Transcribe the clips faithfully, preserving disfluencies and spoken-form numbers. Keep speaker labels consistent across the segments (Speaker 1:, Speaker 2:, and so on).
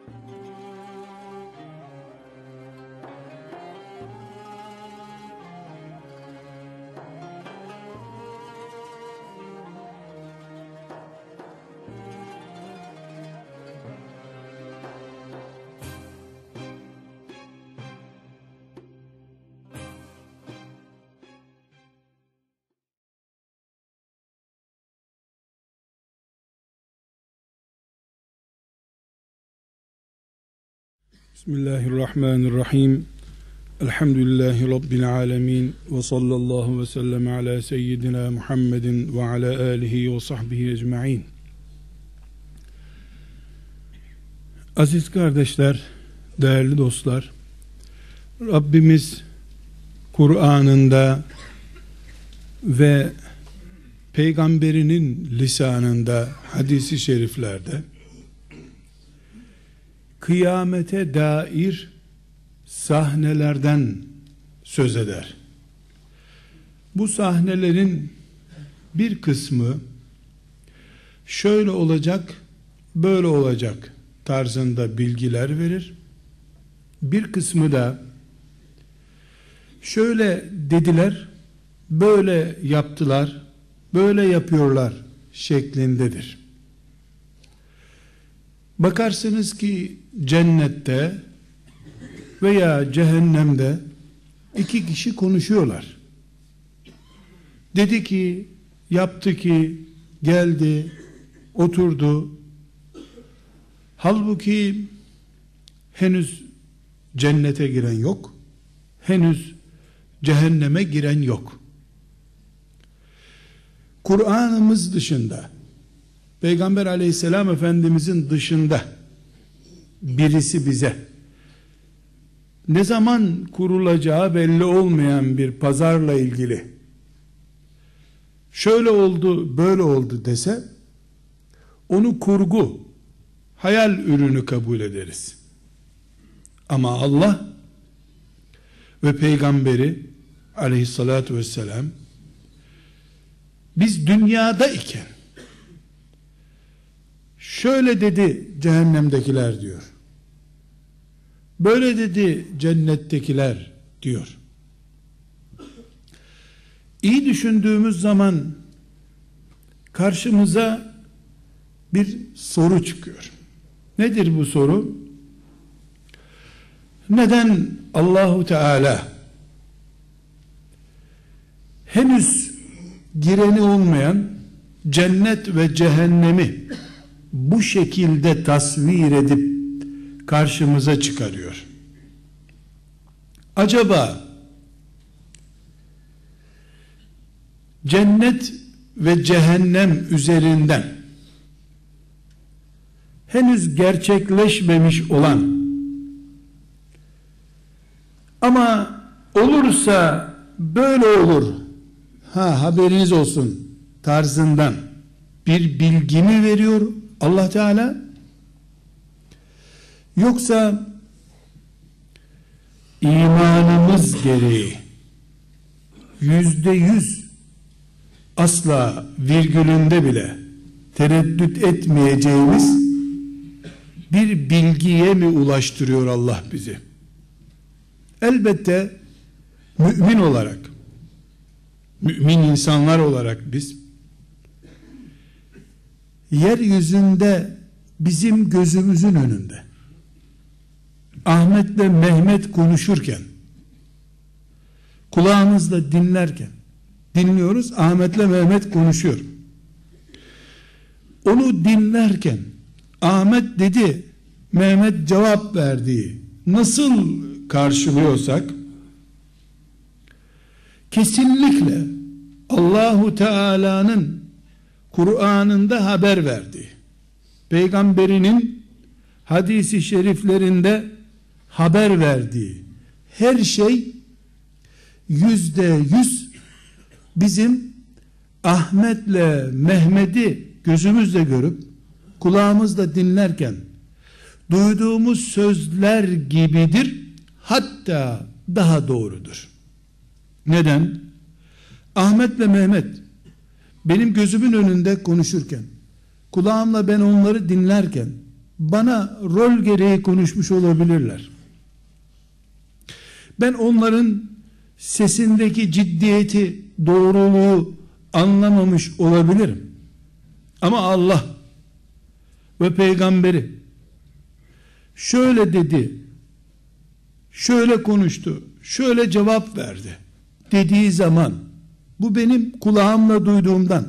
Speaker 1: Bismillahirrahmanirrahim. Elhamdülillahi Rabbil alemin. Ve sallallahu ve sellem ala seyyidina Muhammedin ve ala alihi ve sahbihi ecma'in. Aziz kardeşler, değerli dostlar, Rabbimiz Kur'an'ında ve Peygamberinin lisanında, hadisi şeriflerde kıyamete dair sahnelerden söz eder. Bu sahnelerin bir kısmı şöyle olacak, böyle olacak tarzında bilgiler verir. Bir kısmı da şöyle dediler, böyle yaptılar, böyle yapıyorlar şeklindedir. Bakarsınız ki cennette veya cehennemde iki kişi konuşuyorlar. Dedi ki, yaptı ki, geldi, oturdu. Halbuki henüz cennete giren yok, henüz cehenneme giren yok. Kur'an'ımız dışında, Peygamber aleyhisselam efendimizin dışında birisi bize ne zaman kurulacağı belli olmayan bir pazarla ilgili şöyle oldu, böyle oldu dese, onu kurgu, hayal ürünü kabul ederiz. Ama Allah ve Peygamberi aleyhissalatü vesselam biz dünyada iken şöyle dedi cehennemdekiler diyor, böyle dedi cennettekiler diyor. İyi düşündüğümüz zaman karşımıza bir soru çıkıyor. Nedir bu soru? Neden Allahu Teala henüz gireni olmayan cennet ve cehennemi bu şekilde tasvir edip karşımıza çıkarıyor? Acaba cennet ve cehennem üzerinden henüz gerçekleşmemiş olan ama olursa böyle olur, ha haberiniz olsun tarzından bir bilgi mi veriyor Allah Teala? Yoksa imanımız gereği yüzde yüz asla virgülünde bile tereddüt etmeyeceğimiz bir bilgiye mi ulaştırıyor Allah bizi? Elbette mümin olarak, mümin insanlar olarak biz yeryüzünde bizim gözümüzün önünde Ahmet'le Mehmet konuşurken, kulağımızla dinlerken, dinliyoruz, Ahmet'le Mehmet konuşuyor. Onu dinlerken Ahmet dedi, Mehmet cevap verdiği nasıl karşılıyorsak, kesinlikle Allahu Teala'nın Kur'an'ında haber verdiği, Peygamberinin hadisi şeriflerinde haber verdiği her şey yüzde yüz bizim Ahmet'le Mehmet'i gözümüzle görüp kulağımızla dinlerken duyduğumuz sözler gibidir, hatta daha doğrudur. Neden? Ahmet'le Mehmet benim gözümün önünde konuşurken, kulağımla ben onları dinlerken bana rol gereği konuşmuş olabilirler. Ben onların sesindeki ciddiyeti, doğruluğu anlamamış olabilirim. Ama Allah ve peygamberi şöyle dedi, şöyle konuştu, şöyle cevap verdi dediği zaman, bu benim kulağımla duyduğumdan,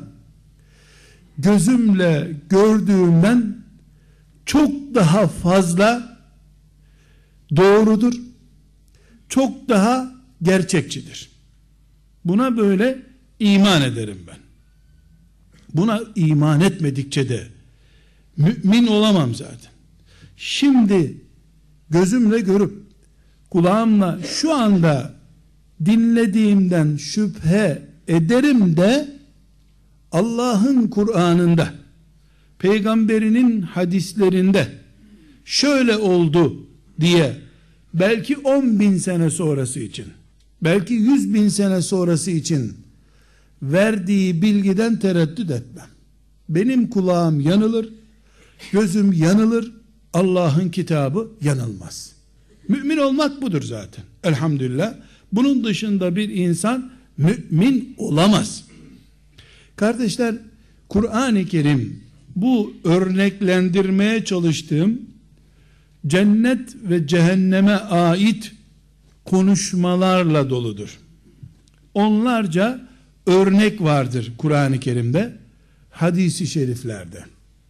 Speaker 1: gözümle gördüğümden çok daha fazla doğrudur, çok daha gerçekçidir. Buna böyle iman ederim ben. Buna iman etmedikçe de mümin olamam zaten. Şimdi gözümle görüp kulağımla şu anda dinlediğimden şüphe ederim de Allah'ın Kur'an'ında, peygamberinin hadislerinde şöyle oldu diye belki on bin sene sonrası için, belki yüz bin sene sonrası için verdiği bilgiden tereddüt etmem. Benim kulağım yanılır, gözüm yanılır, Allah'ın kitabı yanılmaz. Mümin olmak budur zaten. Elhamdülillah. Bunun dışında bir insan mümin olamaz. Kardeşler, Kur'an-ı Kerim bu örneklendirmeye çalıştığım cennet ve cehenneme ait konuşmalarla doludur. Onlarca örnek vardır Kur'an-ı Kerim'de, hadis-i şeriflerde.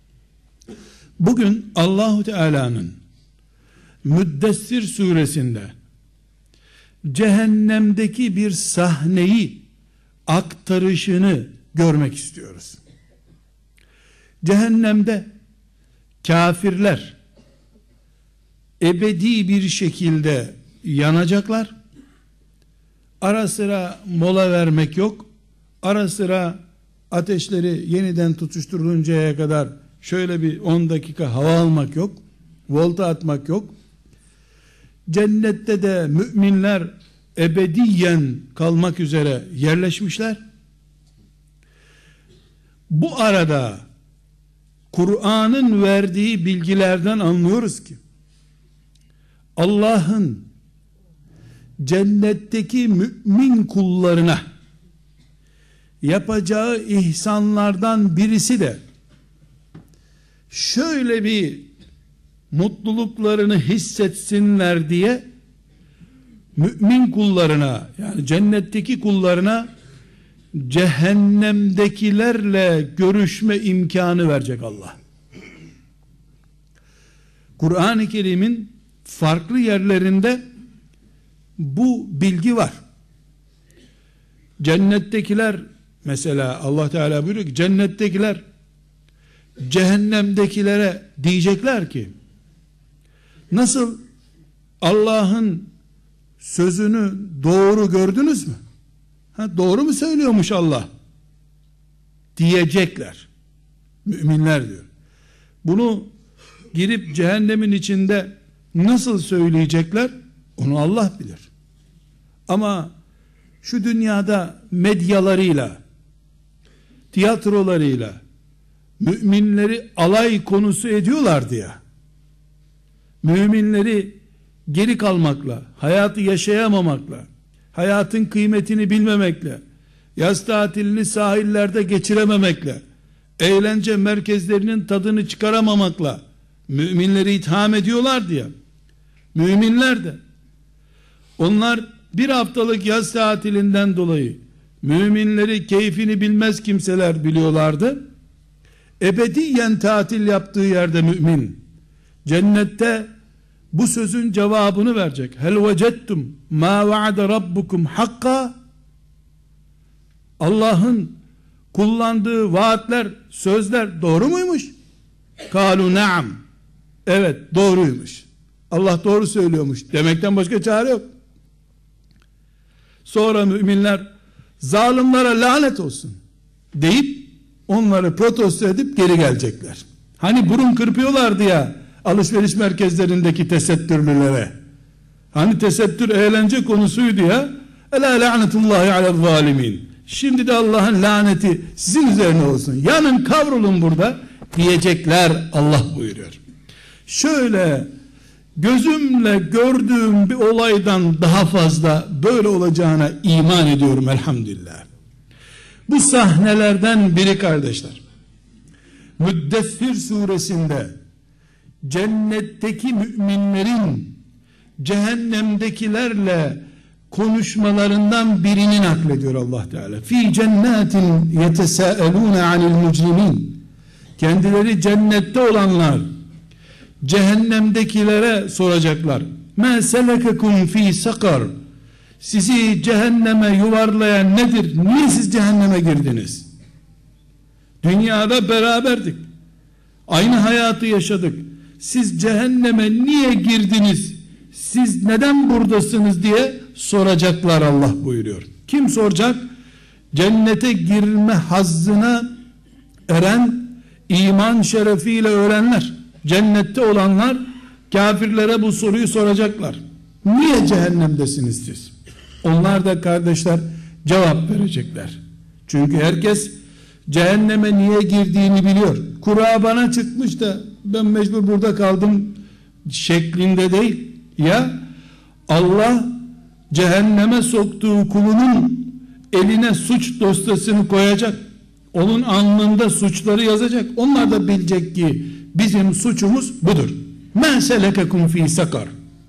Speaker 1: Bugün Allahu Teala'nın Müddessir suresinde cehennemdeki bir sahneyi aktarışını görmek istiyoruz. Cehennemde kafirler ebedi bir şekilde yanacaklar. Ara sıra mola vermek yok. Ara sıra ateşleri yeniden tutuşturuluncaya kadar şöyle bir on dakika hava almak yok. Volta atmak yok. Cennette de müminler ebediyen kalmak üzere yerleşmişler. Bu arada Kur'an'ın verdiği bilgilerden anlıyoruz ki Allah'ın cennetteki mümin kullarına yapacağı ihsanlardan birisi de şöyle bir mutluluklarını hissetsinler diye mümin kullarına, yani cennetteki kullarına cehennemdekilerle görüşme imkanı verecek Allah. Kur'an-ı Kerim'in farklı yerlerinde bu bilgi var. Cennettekiler, mesela Allah Teala buyuruyor ki cennettekiler cehennemdekilere diyecekler ki, nasıl Allah'ın sözünü doğru gördünüz mü? Ha, doğru mu söylüyormuş Allah? Diyecekler. Müminler diyor. Bunu girip cehennemin içinde nasıl söyleyecekler? Onu Allah bilir. Ama şu dünyada medyalarıyla, tiyatrolarıyla müminleri alay konusu ediyorlardı ya. Müminleri geri kalmakla, hayatı yaşayamamakla, hayatın kıymetini bilmemekle, yaz tatilini sahillerde geçirememekle, eğlence merkezlerinin tadını çıkaramamakla müminleri itham ediyorlardı ya. Müminler de, onlar bir haftalık yaz tatilinden dolayı müminleri keyfini bilmez kimseler biliyorlardı. Ebediyen tatil yaptığı yerde mümin cennette bu sözün cevabını verecek. Hel vecettum ma vaade rabbukum hakka. Allah'ın kullandığı vaatler, sözler doğru muymuş? Kalu naam. Evet, doğruymuş. Allah doğru söylüyormuş demekten başka çare yok. Sonra müminler zalimlere lanet olsun deyip onları protesto edip geri gelecekler. Hani burun kırpıyorlardı ya alışveriş merkezlerindeki tesettürlülere. Hani tesettür eğlence konusuydu ya. Ela lanetullahi alel zalimin. Şimdi de Allah'ın laneti sizin üzerine olsun. Yanın kavrulun burada diyecekler Allah buyuruyor. şöyle gözümle gördüğüm bir olaydan daha fazla böyle olacağına iman ediyorum elhamdülillah. Bu sahnelerden biri kardeşler, Müddessir suresinde cennetteki müminlerin cehennemdekilerle konuşmalarından birini naklediyor Allah Teala. Fi cennetin yetesâelûne anil mücrimin. Kendileri cennette olanlar cehennemdekilere soracaklar. Mâ selekekum fî sakar. Sizi cehenneme yuvarlayan nedir? Niye siz cehenneme girdiniz? Dünyada beraberdik. Aynı hayatı yaşadık. Siz cehenneme niye girdiniz? Siz neden buradasınız diye soracaklar Allah buyuruyor. Kim soracak? Cennete girme hazzına eren, iman şerefiyle öğrenler, cennette olanlar kafirlere bu soruyu soracaklar. Niye cehennemdesiniz siz? Onlar da kardeşler cevap verecekler. Çünkü herkes cehenneme niye girdiğini biliyor. Kura bana çıkmış da ben mecbur burada kaldım şeklinde değil. Ya Allah cehenneme soktuğu kulunun eline suç dosyasını koyacak. Onun alnında suçları yazacak. Onlar da bilecek ki bizim suçumuz budur. Men selekekum fî sakar.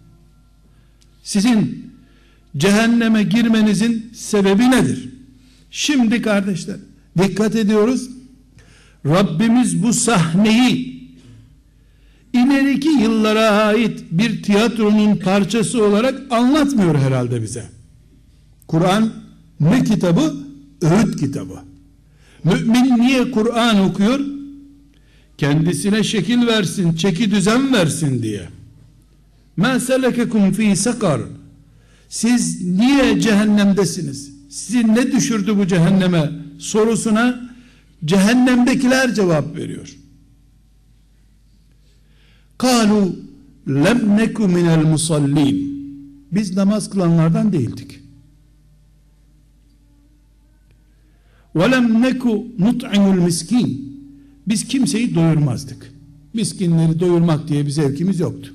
Speaker 1: Sizin cehenneme girmenizin sebebi nedir? Şimdi kardeşler dikkat ediyoruz. Rabbimiz bu sahneyi ileriki yıllara ait bir tiyatronun parçası olarak anlatmıyor herhalde bize. Kur'an ne kitabı? Öğüt kitabı. Mümin niye Kur'an okuyor? Kendisine şekil versin, çeki düzen versin diye. مَا سَلَكَكُمْ ف۪ي sakar. Siz niye cehennemdesiniz? Sizi ne düşürdü bu cehenneme sorusuna cehennemdekiler cevap veriyor. قَالُوا لَمْ نَكُ مِنَ الْمُصَلِّينَ. Biz namaz kılanlardan değildik. وَلَمْ نَكُ نُطْعِمُ الْمِسْكِينَ. Biz kimseyi doyurmazdık. Miskinleri doyurmak diye bir zevkimiz yoktu.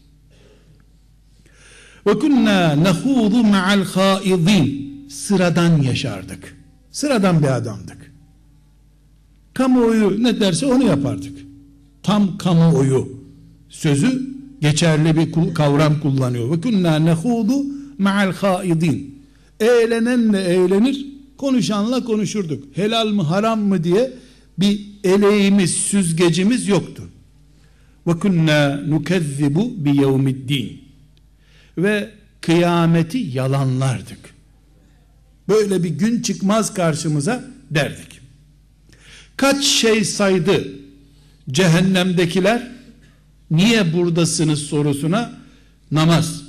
Speaker 1: وَكُنَّا نَخُوضُ مَعَ الْخَائِضِينَ. Sıradan yaşardık. Sıradan bir adamdık. Kamuoyu ne derse onu yapardık. Tam kamuoyu sözü geçerli bir kavram kullanıyor. وَكُنَّا نَخُوضُ مَعَ الْخَائِضِينَ. Eğlenenle eğlenir, konuşanla konuşurduk. Helal mı haram mı diye bir eleğimiz, süzgecimiz yoktu. وَكُنَّا نُكَذِّبُ بِيَوْمِ الدِّينِ. Ve kıyameti yalanlardık. Böyle bir gün çıkmaz karşımıza derdik. Kaç şey saydı cehennemdekiler? Niye buradasınız sorusuna? Namaz,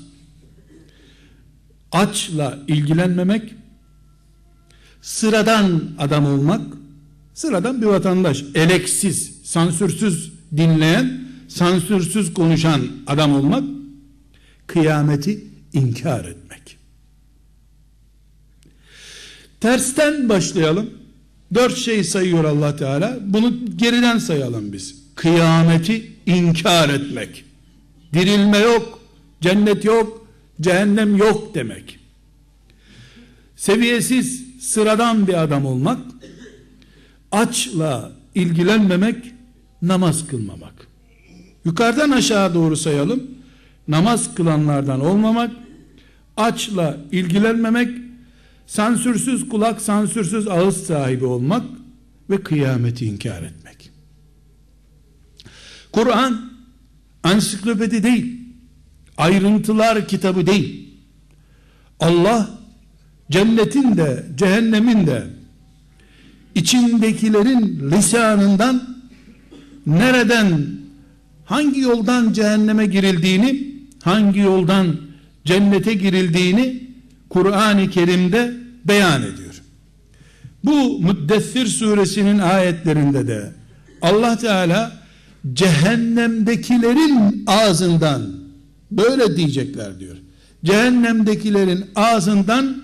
Speaker 1: açla ilgilenmemek, sıradan adam olmak, sıradan bir vatandaş, eleksiz, sansürsüz dinleyen, sansürsüz konuşan adam olmak, kıyameti inkar etmek. Tersten başlayalım. Dört şey sayıyor Allah Teala. Bunu geriden sayalım biz. Kıyameti inkar etmek. Dirilme yok, cennet yok, cehennem yok demek. Seviyesiz, sıradan bir adam olmak, açla ilgilenmemek, namaz kılmamak. Yukarıdan aşağı doğru sayalım. Namaz kılanlardan olmamak, açla ilgilenmemek, sansürsüz kulak, sansürsüz ağız sahibi olmak ve kıyameti inkar etmek. Kur'an ansiklopedi değil, ayrıntılar kitabı değil. Allah cennetin de cehennemin de içindekilerin lisanından nereden, hangi yoldan cehenneme girildiğini, hangi yoldan cennete girildiğini Kur'an-ı Kerim'de beyan ediyor. Bu Müddessir suresinin ayetlerinde de Allah Teala cehennemdekilerin ağzından böyle diyecekler diyor. Cehennemdekilerin ağzından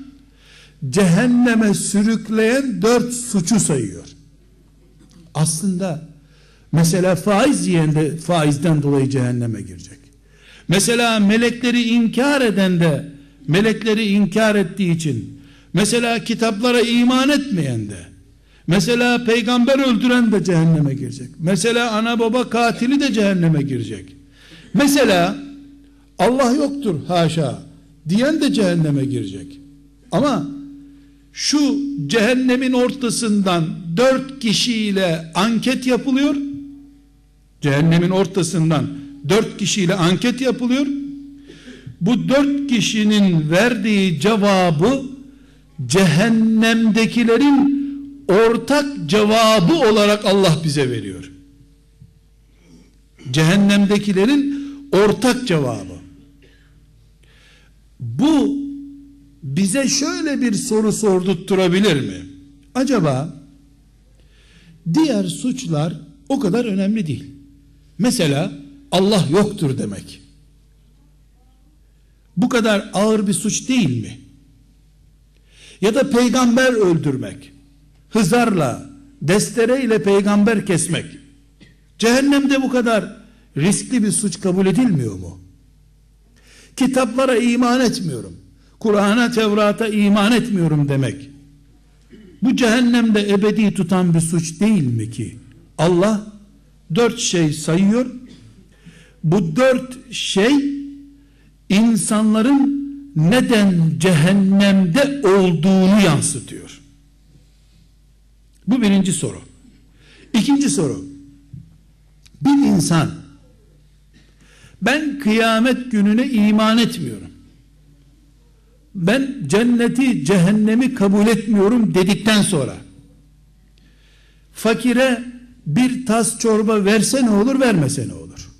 Speaker 1: cehenneme sürükleyen dört suçu sayıyor. Aslında Mesela faiz yiyen de faizden dolayı cehenneme girecek. Mesela melekleri inkar eden de melekleri inkar ettiği için, mesela kitaplara iman etmeyen de, mesela peygamber öldüren de cehenneme girecek. Mesela ana baba katili de cehenneme girecek. Mesela Allah yoktur haşa diyen de cehenneme girecek. Ama şu cehennemin ortasından dört kişiyle anket yapılıyor. Cehennemin ortasından dört kişiyle anket yapılıyor. Bu dört kişinin verdiği cevabı cehennemdekilerin ortak cevabı olarak Allah bize veriyor. Cehennemdekilerin ortak cevabı. Bu bize şöyle bir soru sordurtturabilir mi? Acaba diğer suçlar o kadar önemli değil. Mesela Allah yoktur demek. Bu kadar ağır bir suç değil mi? Ya da peygamber öldürmek, hızarla, destereyle peygamber kesmek, cehennemde bu kadar riskli bir suç kabul edilmiyor mu? Kitaplara iman etmiyorum, Kur'an'a, Tevrat'a iman etmiyorum demek, bu cehennemde ebedi tutan bir suç değil mi ki? Allah dört şey sayıyor. Bu dört şey insanların neden cehennemde olduğunu yansıtıyor. Bu birinci soru. İkinci soru. Bir insan, ben kıyamet gününe iman etmiyorum, ben cenneti cehennemi kabul etmiyorum dedikten sonra fakire bir tas çorba verse ne olur, vermese ne olur?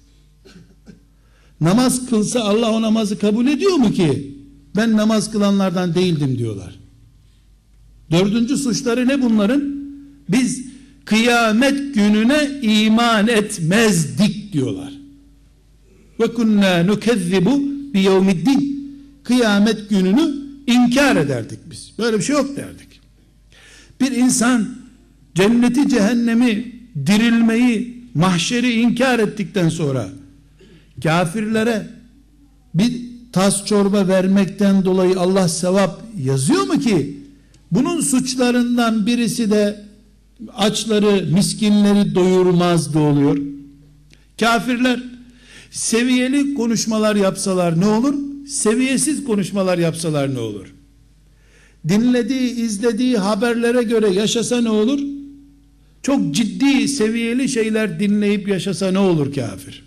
Speaker 1: Namaz kılsa Allah o namazı kabul ediyor mu ki? Ben namaz kılanlardan değildim diyorlar. Dördüncü suçları ne bunların? Biz kıyamet gününe iman etmezdik diyorlar. Ve kunna nukezzibu bi yevmiddin. Kıyamet gününü inkar ederdik biz. Böyle bir şey yok derdik. Bir insan cenneti, cehennemi, dirilmeyi, mahşeri inkar ettikten sonra kafirlere bir tas çorba vermekten dolayı Allah sevap yazıyor mu ki? Bunun suçlarından birisi de açları, miskinleri doyurmazdı oluyor. Kafirler seviyeli konuşmalar yapsalar ne olur? Seviyesiz konuşmalar yapsalar ne olur? Dinlediği, izlediği haberlere göre yaşasa ne olur? Çok ciddi, seviyeli şeyler dinleyip yaşasa ne olur kafir?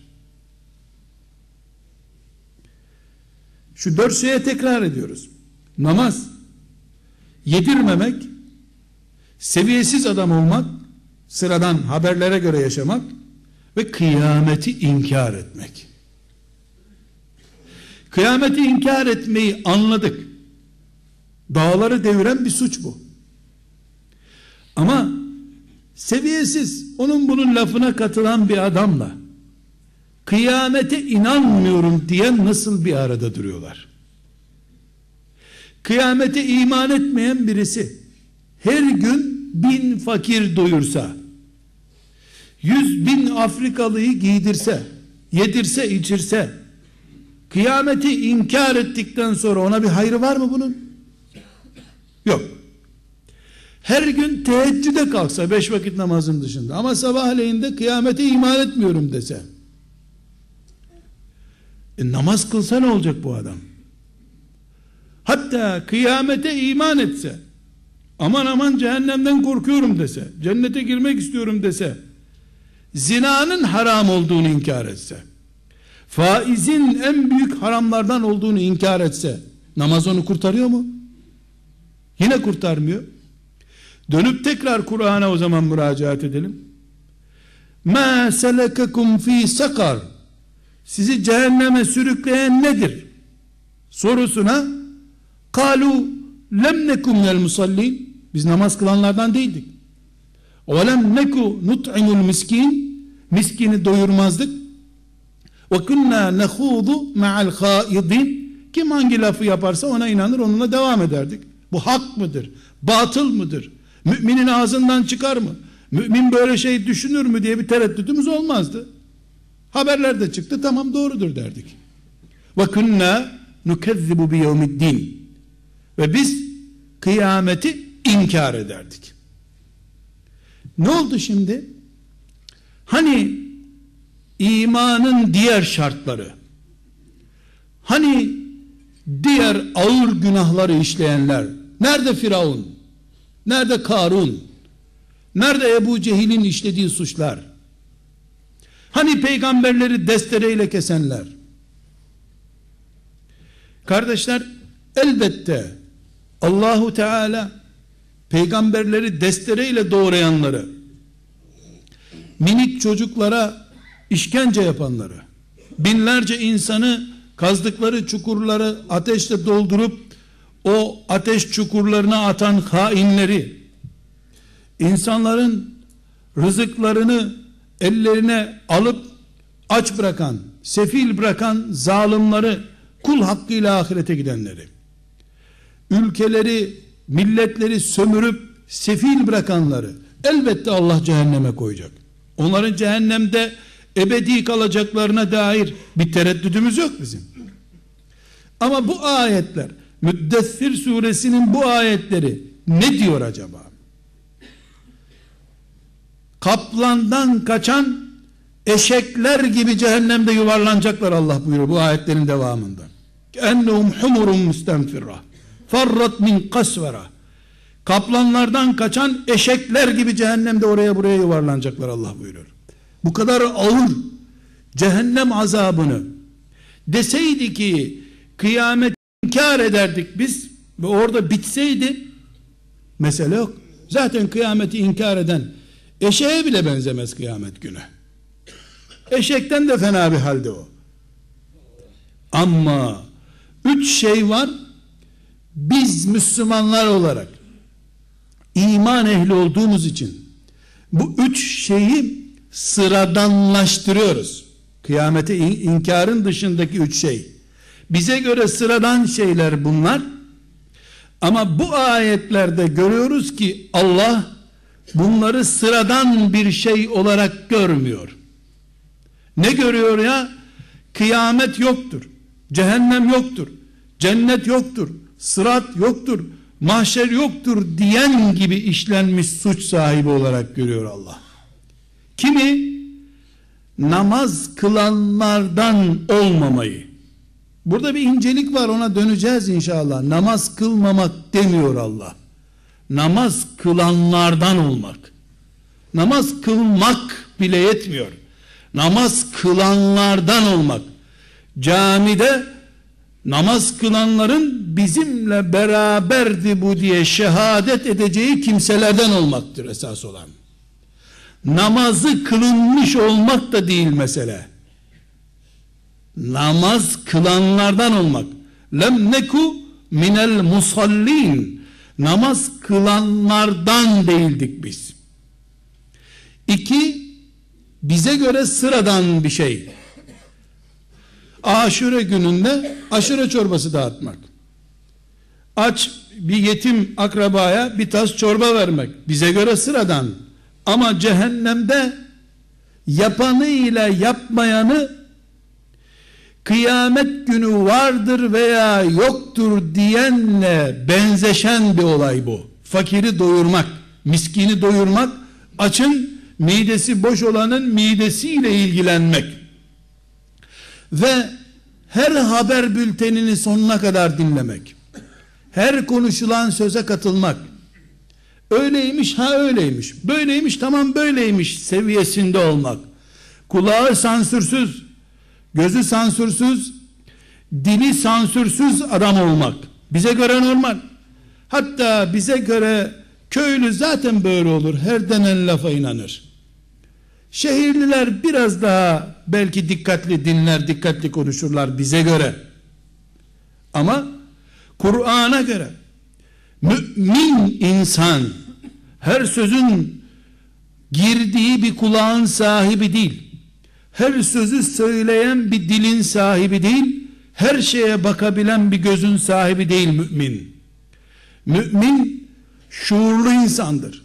Speaker 1: Şu dört şeye tekrar ediyoruz. Namaz, yedirmemek, seviyesiz adam olmak, sıradan haberlere göre yaşamak ve kıyameti inkar etmek. Kıyameti inkar etmeyi anladık. Dağları deviren bir suç bu. Ama seviyesiz, onun bunun lafına katılan bir adamla kıyamete inanmıyorum diyen nasıl bir arada duruyorlar? Kıyamete iman etmeyen birisi her gün bin fakir doyursa, yüz bin Afrikalıyı giydirse, yedirse, içirse, kıyameti inkar ettikten sonra ona bir hayrı var mı bunun? Yok. Her gün teheccüde kalksa, beş vakit namazın dışında, ama sabahleyin de kıyamete iman etmiyorum dese, e, namaz kılsa ne olacak bu adam? Hatta kıyamete iman etse, aman aman cehennemden korkuyorum dese, cennete girmek istiyorum dese, zinanın haram olduğunu inkar etse, faizin en büyük haramlardan olduğunu inkar etse, namaz onu kurtarıyor mu? Yine kurtarmıyor. Dönüp tekrar Kur'an'a o zaman müracaat edelim. مَا سَلَكَكُمْ ف۪ي sakar, sizi cehenneme sürükleyen nedir sorusuna قَالُوا لَمْ نَكُمْ يَالْمُصَلِّينَ, biz namaz kılanlardan değildik. وَلَمْ نَكُ نُطْعِمُ الْمِسْكِينَ, miskini doyurmazdık. وَكُنَّا نَخُوضُ مَعَ الْخَائِضِينَ, kim hangi lafı yaparsa ona inanır, onunla devam ederdik. Bu hak mıdır? Batıl mıdır? Müminin ağzından çıkar mı? mümin böyle şey düşünür mü diye bir tereddütümüz olmazdı. Haberler de çıktı, tamam doğrudur derdik. Ve kunna nukezzibu bi yevmiddin. Ve biz kıyameti inkar ederdik. Ne oldu şimdi? Hani imanın diğer şartları, hani diğer ağır günahları işleyenler, nerede Firavun, nerede Karun, nerede Ebu Cehil'in işlediği suçlar, hani peygamberleri destereyle kesenler? Kardeşler, elbette Allahu Teala peygamberleri destereyle doğrayanları, minik çocuklara işkence yapanları, binlerce insanı kazdıkları çukurları ateşle doldurup o ateş çukurlarına atan hainleri, insanların rızıklarını ellerine alıp aç bırakan, sefil bırakan zalimleri, kul hakkıyla ahirete gidenleri, ülkeleri, milletleri sömürüp sefil bırakanları elbette Allah cehenneme koyacak. Onların cehennemde ebedi kalacaklarına dair bir tereddüdümüz yok bizim. Ama bu ayetler, Müddessir suresinin bu ayetleri ne diyor acaba? Kaplandan kaçan eşekler gibi cehennemde yuvarlanacaklar Allah buyuruyor bu ayetlerin devamında. Ennehum humurun mustenfirra farrat min kasvera. Kaplanlardan kaçan eşekler gibi cehennemde oraya buraya yuvarlanacaklar Allah buyuruyor. Bu kadar ağır cehennem azabını deseydi ki kıyamet inkar ederdik biz ve orada bitseydi mesele yok. Zaten kıyameti inkar eden eşeğe bile benzemez kıyamet günü. Eşekten de fena bir halde o. Ama üç şey var, biz Müslümanlar olarak iman ehli olduğumuz için bu üç şeyi sıradanlaştırıyoruz. Kıyamete inkarın dışındaki üç şey bize göre sıradan şeyler bunlar, ama bu ayetlerde görüyoruz ki Allah bunları sıradan bir şey olarak görmüyor. Ne görüyor ya? Kıyamet yoktur, cehennem yoktur, cennet yoktur, sırat yoktur, mahşer yoktur diyen gibi işlenmiş suç sahibi olarak görüyor Allah. Kimi? Namaz kılanlardan olmamayı. Burada bir incelik var, ona döneceğiz inşallah. Namaz kılmamak demiyor Allah. Namaz kılanlardan olmak. Namaz kılmak bile yetmiyor. Namaz kılanlardan olmak. Camide namaz kılanların bizimle beraberdi bu diye şehadet edeceği kimselerden olmaktır esas olan. Namazı kılınmış olmak da değil mesele. Namaz kılanlardan olmak. Lem neku minel musallin. Namaz kılanlardan değildik biz. İki, bize göre sıradan bir şey. Aşure gününde aşure çorbası dağıtmak. Aç bir yetim akrabaya bir tas çorba vermek. Bize göre sıradan. Ama cehennemde yapanıyla yapmayanı kıyamet günü vardır veya yoktur diyenle benzeşen bir olay bu. Fakiri doyurmak, miskini doyurmak, açın midesi boş olanın midesiyle ilgilenmek ve her haber bültenini sonuna kadar dinlemek, her konuşulan söze katılmak, öyleymiş ha öyleymiş, böyleymiş tamam böyleymiş seviyesinde olmak, kulağı sansürsüz, gözü sansürsüz, dili sansürsüz adam olmak bize göre normal. Hatta bize göre köylü zaten böyle olur, her denen lafa inanır. Şehirliler biraz daha belki dikkatli dinler, dikkatli konuşurlar bize göre. Ama Kur'an'a göre mümin insan her sözün girdiği bir kulağın sahibi değil, her sözü söyleyen bir dilin sahibi değil, her şeye bakabilen bir gözün sahibi değil mümin. Mümin şuurlu insandır,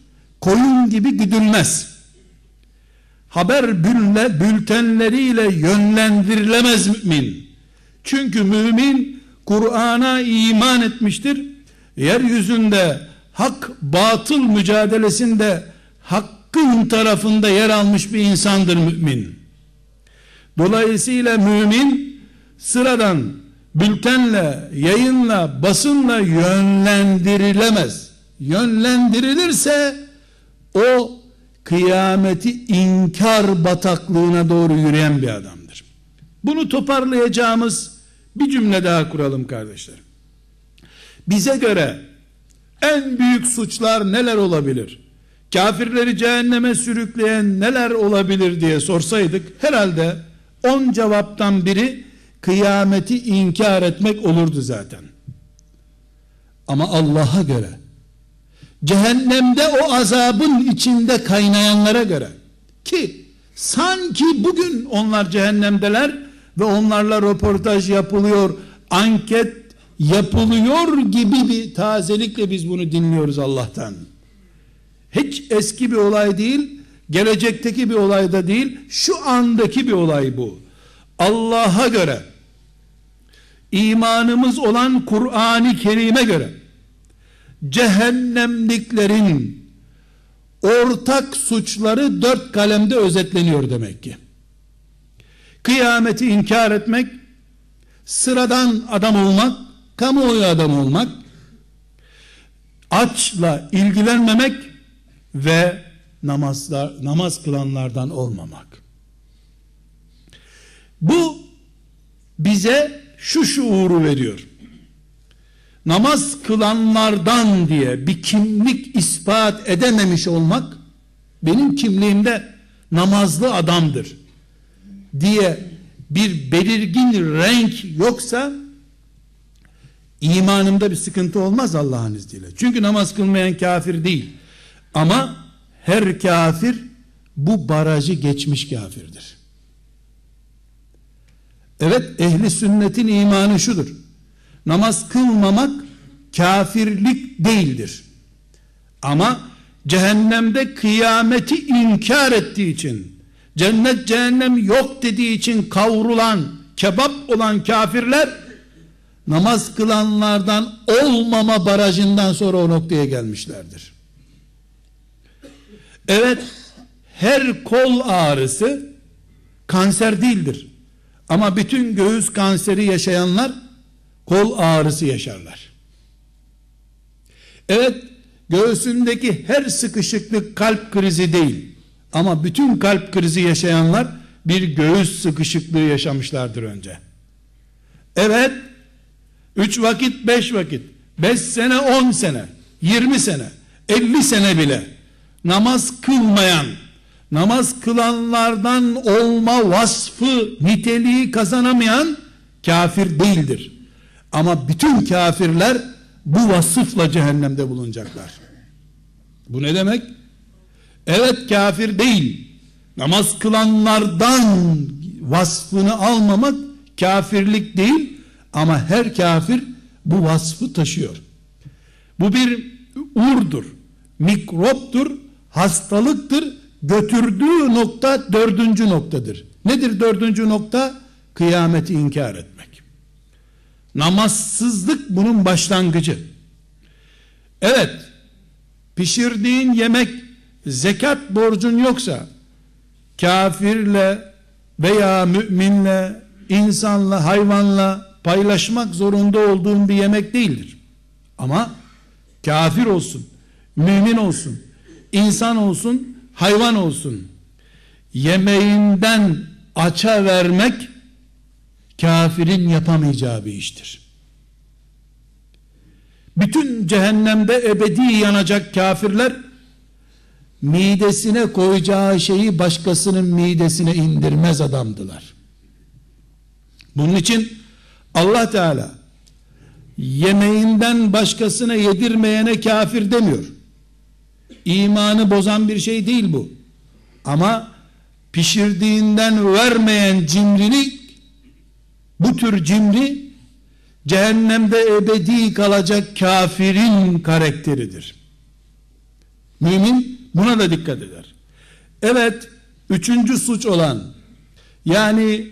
Speaker 1: koyun gibi güdülmez. Haber bültenleriyle yönlendirilemez mümin. Çünkü mümin Kur'an'a iman etmiştir. Yeryüzünde hak batıl mücadelesinde hakkın tarafında yer almış bir insandır mümin. Dolayısıyla mümin sıradan bültenle, yayınla, basınla yönlendirilemez. Yönlendirilirse o kıyameti inkar bataklığına doğru yürüyen bir adamdır. Bunu toparlayacağımız bir cümle daha kuralım kardeşlerim. Bize göre en büyük suçlar neler olabilir? Kafirleri cehenneme sürükleyen neler olabilir diye sorsaydık herhalde on cevaptan biri kıyameti inkar etmek olurdu zaten. Ama Allah'a göre, cehennemde o azabın içinde kaynayanlara göre, ki sanki bugün onlar cehennemdeler ve onlarla röportaj yapılıyor, anket yapılıyor gibi bir tazelikle biz bunu dinliyoruz Allah'tan. Hiç eski bir olay değil, gelecekteki bir olay da değil, şu andaki bir olay bu. Allah'a göre, imanımız olan Kur'an-ı Kerim'e göre, cehennemliklerin ortak suçları dört kalemde özetleniyor demek ki. Kıyameti inkar etmek, sıradan adam olmak, kamuoyu adam olmak, açla ilgilenmemek ve namazlar, namaz kılanlardan olmamak. Bu bize şu şuuru veriyor. Namaz kılanlardan diye bir kimlik ispat edememiş olmak, benim kimliğimde namazlı adamdır diye bir belirgin renk yoksa imanımda bir sıkıntı olmaz Allah'ın izniyle. Çünkü namaz kılmayan kafir değil. Ama her kafir bu barajı geçmiş kafirdir. Evet, ehli sünnetin imanı şudur: namaz kılmamak kafirlik değildir. Ama cehennemde kıyameti inkar ettiği için, cennet cehennem yok dediği için kavrulan, kebap olan kafirler, namaz kılanlardan olmama barajından sonra o noktaya gelmişlerdir. Evet, her kol ağrısı kanser değildir. Ama bütün göğüs kanseri yaşayanlar kol ağrısı yaşarlar. Evet, göğsündeki her sıkışıklık kalp krizi değil. Ama bütün kalp krizi yaşayanlar bir göğüs sıkışıklığı yaşamışlardır önce. Evet, üç vakit, beş vakit, beş sene, on sene, yirmi sene, elli sene bile namaz kılmayan, namaz kılanlardan olma vasfı, niteliği kazanamayan kafir değildir. Ama bütün kafirler bu vasıfla cehennemde bulunacaklar. Bu ne demek? Evet, kafir değil, namaz kılanlardan vasfını almamak kafirlik değil, ama her kafir bu vasfı taşıyor. Bu bir urdur, mikroptur, hastalıktır. Götürdüğü nokta dördüncü noktadır. Nedir dördüncü nokta? Kıyameti inkar etmek. Namazsızlık bunun başlangıcı. Evet, pişirdiğin yemek zekat borcun yoksa, kafirle veya müminle, insanla, hayvanla paylaşmak zorunda olduğun bir yemek değildir. Ama kafir olsun, mümin olsun, insan olsun, hayvan olsun, yemeğinden aça vermek kafirin yapamayacağı bir iştir. Bütün cehennemde ebedi yanacak kafirler, midesine koyacağı şeyi başkasının midesine indirmez adamdılar. Bunun için Allah Teala yemeğinden başkasına yedirmeyene kafir demiyor. İmanı bozan bir şey değil bu. Ama pişirdiğinden vermeyen cimrilik, bu tür cimri cehennemde ebedi kalacak kafirin karakteridir. Mümin Buna da dikkat eder. Evet, üçüncü suç olan, yani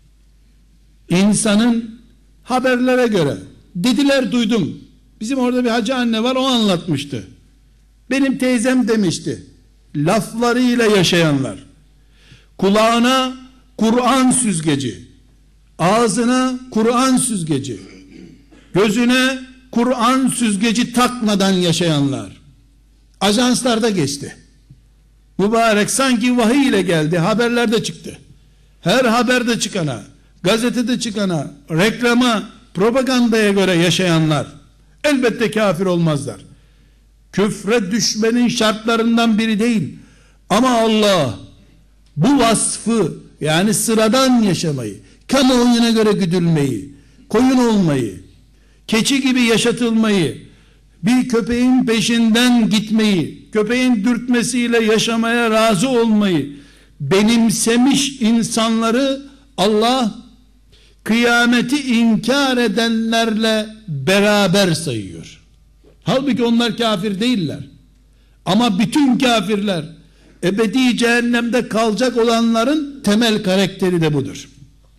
Speaker 1: insanın haberlere göre, dediler duydum, bizim orada bir hacı anne var, o anlatmıştı, benim teyzem demişti, laflarıyla yaşayanlar, kulağına Kur'an süzgeci, ağzına Kur'an süzgeci, gözüne Kur'an süzgeci takmadan yaşayanlar, ajanslarda geçti. Mübarek sanki vahiy ile geldi, haberlerde çıktı. Her haberde çıkana, gazetede çıkana, reklama, propagandaya göre yaşayanlar elbette kafir olmazlar. Küfre düşmenin şartlarından biri değil. Ama Allah bu vasfı, yani sıradan yaşamayı, kamuoyuna göre güdülmeyi, koyun olmayı, keçi gibi yaşatılmayı, bir köpeğin peşinden gitmeyi, köpeğin dürtmesiyle yaşamaya razı olmayı benimsemiş insanları Allah kıyameti inkar edenlerle beraber sayıyor. Halbuki onlar kafir değiller. Ama bütün kafirler, ebedi cehennemde kalacak olanların temel karakteri de budur.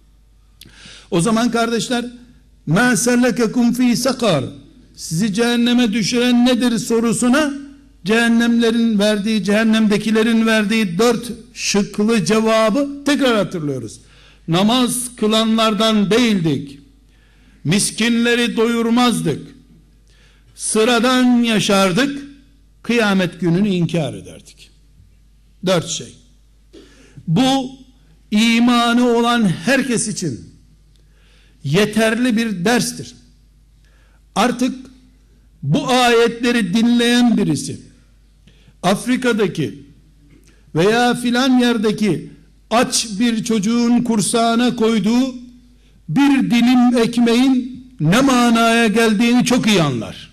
Speaker 1: O zaman kardeşler, مَا سَلَّكَكُمْ ف۪ي سَقَرٍ, sizi cehenneme düşüren nedir sorusuna, cehennemlerin verdiği, cehennemdekilerin verdiği dört şıklı cevabı tekrar hatırlıyoruz. Namaz kılanlardan değildik, miskinleri doyurmazdık, sıradan yaşardık, kıyamet gününü inkar ederdik. Dört şey. Bu imanı olan herkes için yeterli bir derstir. Artık bu ayetleri dinleyen birisi Afrika'daki veya filan yerdeki aç bir çocuğun kursağına koyduğu bir dilim ekmeğin ne manaya geldiğini çok iyi anlar.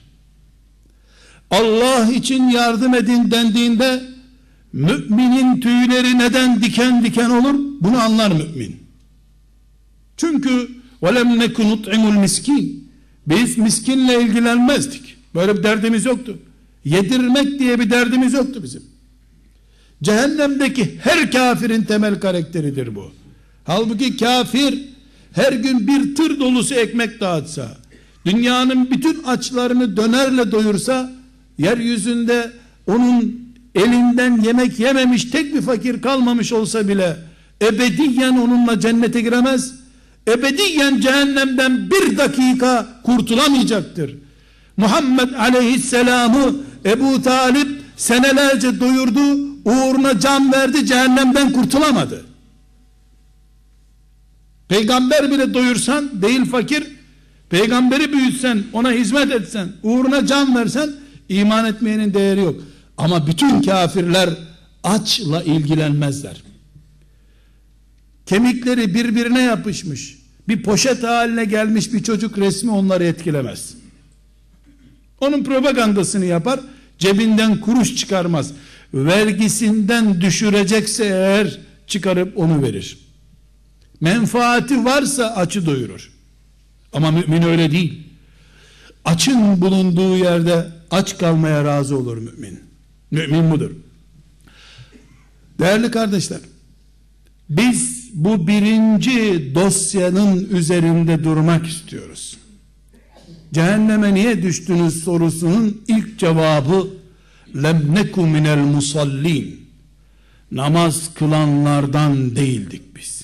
Speaker 1: Allah için yardım edin dendiğinde müminin tüyleri neden diken diken olur? Bunu anlar mümin. Çünkü وَلَمْ نَكُنْ نُطْعِمُ الْمِسْكِينَ, biz miskinle ilgilenmezdik. Böyle bir derdimiz yoktu. Yedirmek diye bir derdimiz yoktu bizim. Cehennemdeki her kafirin temel karakteridir bu. Halbuki kafir her gün bir tır dolusu ekmek dağıtsa, dünyanın bütün açlarını dönerle doyursa, yeryüzünde onun elinden yemek yememiş tek bir fakir kalmamış olsa bile ebediyen onunla cennete giremez, ebediyen cehennemden bir dakika kurtulamayacaktır. Muhammed Aleyhisselam'ı Ebu Talip senelerce doyurdu, uğruna can verdi, cehennemden kurtulamadı. Peygamber bile doyursan, değil fakir, peygamberi büyütsen, ona hizmet etsen, uğruna can versen, iman etmeyenin değeri yok. Ama bütün kafirler açla ilgilenmezler. Kemikleri birbirine yapışmış, bir poşet haline gelmiş bir çocuk resmi onları etkilemez. Onun propagandasını yapar, cebinden kuruş çıkarmaz. Vergisinden düşürecekse eğer çıkarıp onu verir. Menfaati varsa açı doyurur. Ama mümin öyle değil. Açın bulunduğu yerde aç kalmaya razı olur mümin. Mümin budur. Değerli kardeşler, biz bu birinci dosyanın üzerinde durmak istiyoruz. Cehenneme niye düştünüz sorusunun ilk cevabı lem neku minel musallin, namaz kılanlardan değildik biz.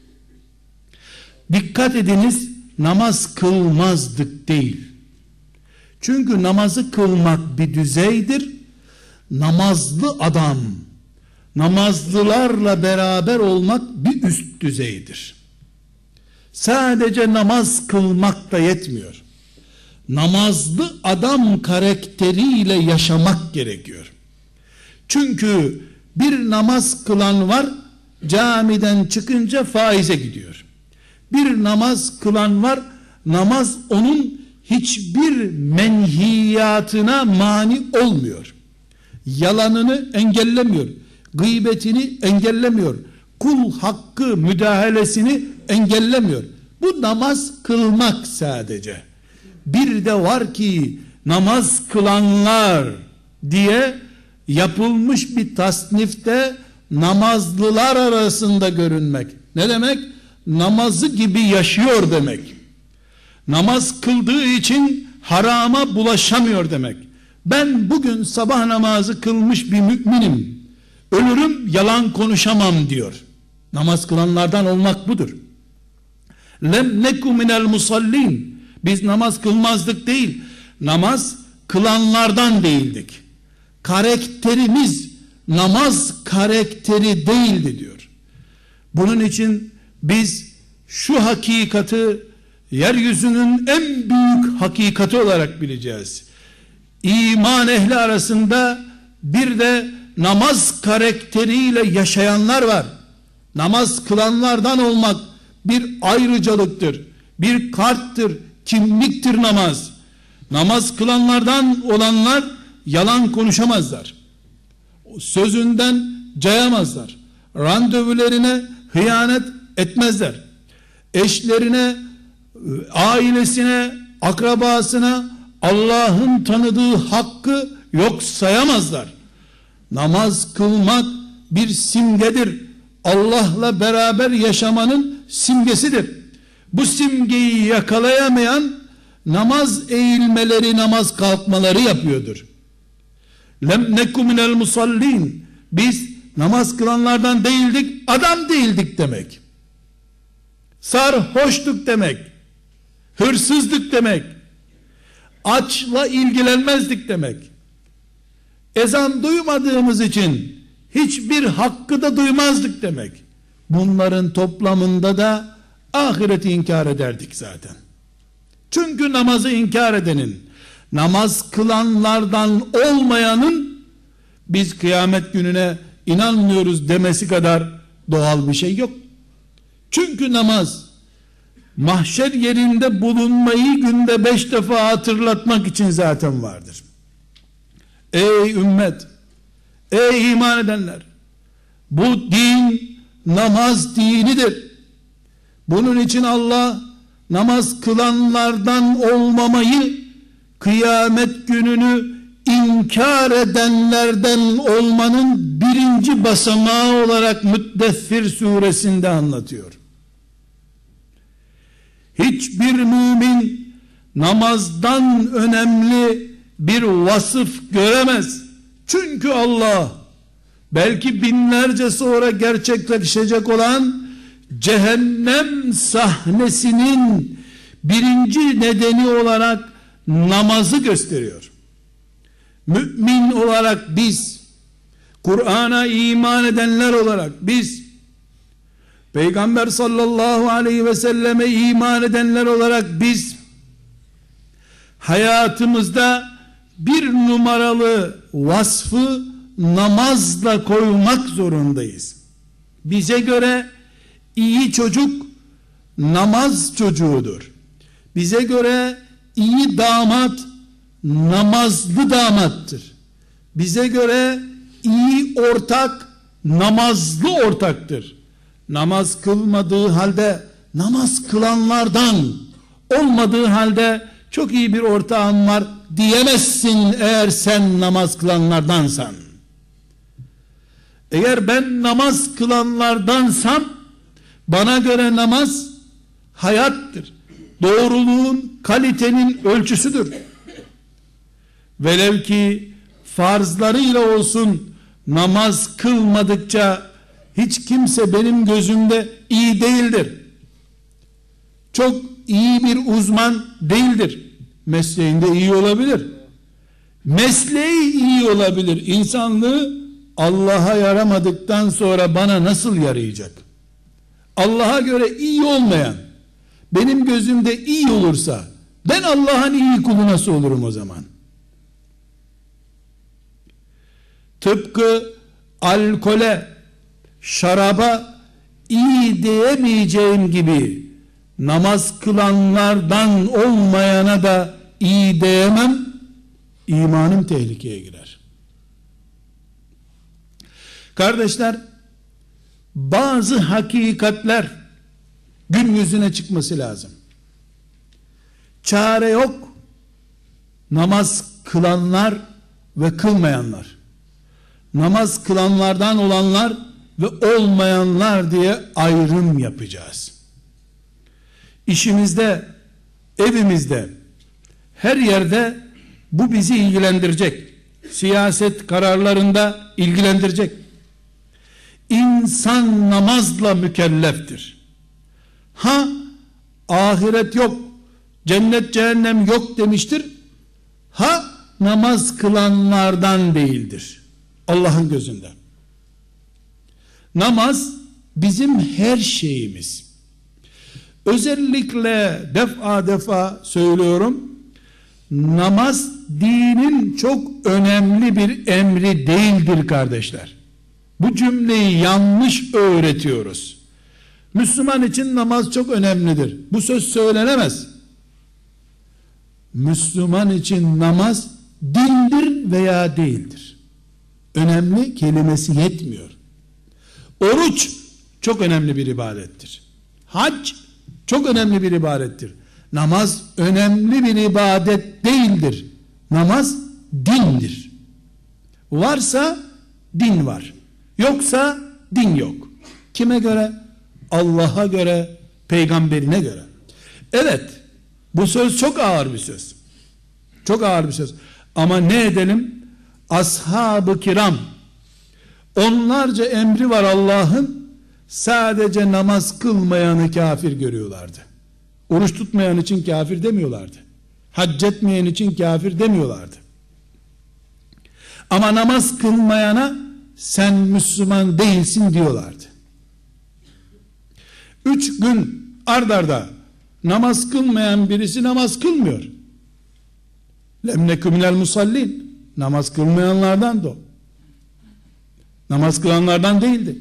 Speaker 1: Dikkat ediniz, namaz kılmazdık değil. Çünkü namazı kılmak bir düzeydir. Namazlı adam, namazlılarla beraber olmak bir üst düzeydir. Sadece namaz kılmak da yetmiyor. Namazlı adam karakteriyle yaşamak gerekiyor. Çünkü bir namaz kılan var, camiden çıkınca faize gidiyor. Bir namaz kılan var, namaz onun hiçbir menhiyatına mani olmuyor. Yalanını engellemiyor, gıybetini engellemiyor, kul hakkı müdahalesini engellemiyor. Bu namaz kılmak sadece. Bir de var ki namaz kılanlar diye yapılmış bir tasnifte namazlılar arasında görünmek. Ne demek? Namazı gibi yaşıyor demek. Namaz kıldığı için harama bulaşamıyor demek. Ben bugün sabah namazı kılmış bir müminim, ölürüm yalan konuşamam diyor. Namaz kılanlardan olmak budur. Lem neku minel musallin. Biz namaz kılmazdık değil, namaz kılanlardan değildik. Karakterimiz namaz karakteri değildi diyor. Bunun için biz şu hakikati yeryüzünün en büyük hakikati olarak bileceğiz. İman ehli arasında bir de namaz karakteriyle yaşayanlar var. Namaz kılanlardan olmak bir ayrıcalıktır, bir karttır, kimliktir namaz. Namaz kılanlardan olanlar yalan konuşamazlar. Sözünden cayamazlar. Randevularına hıyanet etmezler. Eşlerine, ailesine, akrabasına Allah'ın tanıdığı hakkı yok sayamazlar. Namaz kılmak bir simgedir. Allah'la beraber yaşamanın simgesidir. Bu simgeyi yakalayamayan namaz eğilmeleri, namaz kalkmaları yapıyordur. Lem neku minel musallin. Biz namaz kılanlardan değildik, adam değildik demek. Sarhoşluk demek. Hırsızlık demek. Açla ilgilenmezdik demek. Ezan duymadığımız için hiçbir hakkı da duymazdık demek. Bunların toplamında da ahireti inkar ederdik zaten. Çünkü namazı inkar edenin, namaz kılanlardan olmayanın biz kıyamet gününe inanmıyoruz demesi kadar doğal bir şey yok. Çünkü namaz mahşer yerinde bulunmayı günde beş defa hatırlatmak için zaten vardır. Ey ümmet, ey iman edenler, bu din namaz dinidir. Bunun için Allah namaz kılanlardan olmamayı, kıyamet gününü inkar edenlerden olmanın birinci basamağı olarak Müddessir suresinde anlatıyor. Hiçbir mümin namazdan önemli bir vasıf göremez. Çünkü Allah belki binlerce sonra gerçekleşecek olan cehennem sahnesinin birinci nedeni olarak namazı gösteriyor. Mümin olarak biz, Kur'an'a iman edenler olarak biz, Peygamber sallallahu aleyhi ve selleme iman edenler olarak biz, hayatımızda bir numaralı vasfı namazla koymak zorundayız. Bize göre iyi çocuk namaz çocuğudur. Bize göre iyi damat namazlı damattır. Bize göre iyi ortak namazlı ortaktır. Namaz kılmadığı halde, namaz kılanlardan olmadığı halde çok iyi bir ortağım var diyemezsin eğer sen namaz kılanlardansan. Eğer ben namaz kılanlardansam bana göre namaz hayattır. Doğruluğun, kalitenin ölçüsüdür. Velev ki farzlarıyla olsun namaz kılmadıkça hiç kimse benim gözümde iyi değildir. Çok iyi bir uzman değildir. Mesleğinde iyi olabilir. Mesleği iyi olabilir. İnsanlığı Allah'a yaramadıktan sonra bana nasıl yarayacak? Allah'a göre iyi olmayan benim gözümde iyi olursa ben Allah'ın iyi kulu nasıl olurum o zaman? Tıpkı alkole, şaraba iyi diyemeyeceğim gibi namaz kılanlardan olmayana da iyi diyemem, imanım tehlikeye girer. Kardeşler, bazı hakikatler gün yüzüne çıkması lazım. Çare yok. Namaz kılanlar ve kılmayanlar. namaz kılanlardan olanlar ve olmayanlar diye ayrım yapacağız. İşimizde, evimizde, her yerde bu bizi ilgilendirecek. Siyaset kararlarında ilgilendirecek. İnsan namazla mükelleftir. Ha, ahiret yok, cennet cehennem yok demiştir. Ha, namaz kılanlardan değildir Allah'ın gözünde. Namaz bizim her şeyimiz. Özellikle defa defa söylüyorum, namaz dinin çok önemli bir emri değildir kardeşler. Bu cümleyi yanlış öğretiyoruz. Müslüman için namaz çok önemlidir. Bu söz söylenemez. Müslüman için namaz dindir veya değildir. Önemli kelimesi yetmiyor. Oruç çok önemli bir ibadettir. Hac çok önemli bir ibadettir. Namaz önemli bir ibadet değildir. Namaz dindir. Varsa din var. Yoksa din yok. Kime göre? Allah'a göre, peygamberine göre. Evet, bu söz çok ağır bir söz. Çok ağır bir söz. Ama ne edelim? Ashab-ı kiram, onlarca emri var Allah'ın, sadece namaz kılmayanı kafir görüyorlardı. Oruç tutmayan için kafir demiyorlardı. Hac etmeyen için kafir demiyorlardı. Ama namaz kılmayana sen Müslüman değilsin diyorlardı. Üç gün ard arda namaz kılmayan birisi namaz kılmıyor. Lemnekü minel musallin, namaz kılmayanlardan da o. Namaz kılanlardan değildi.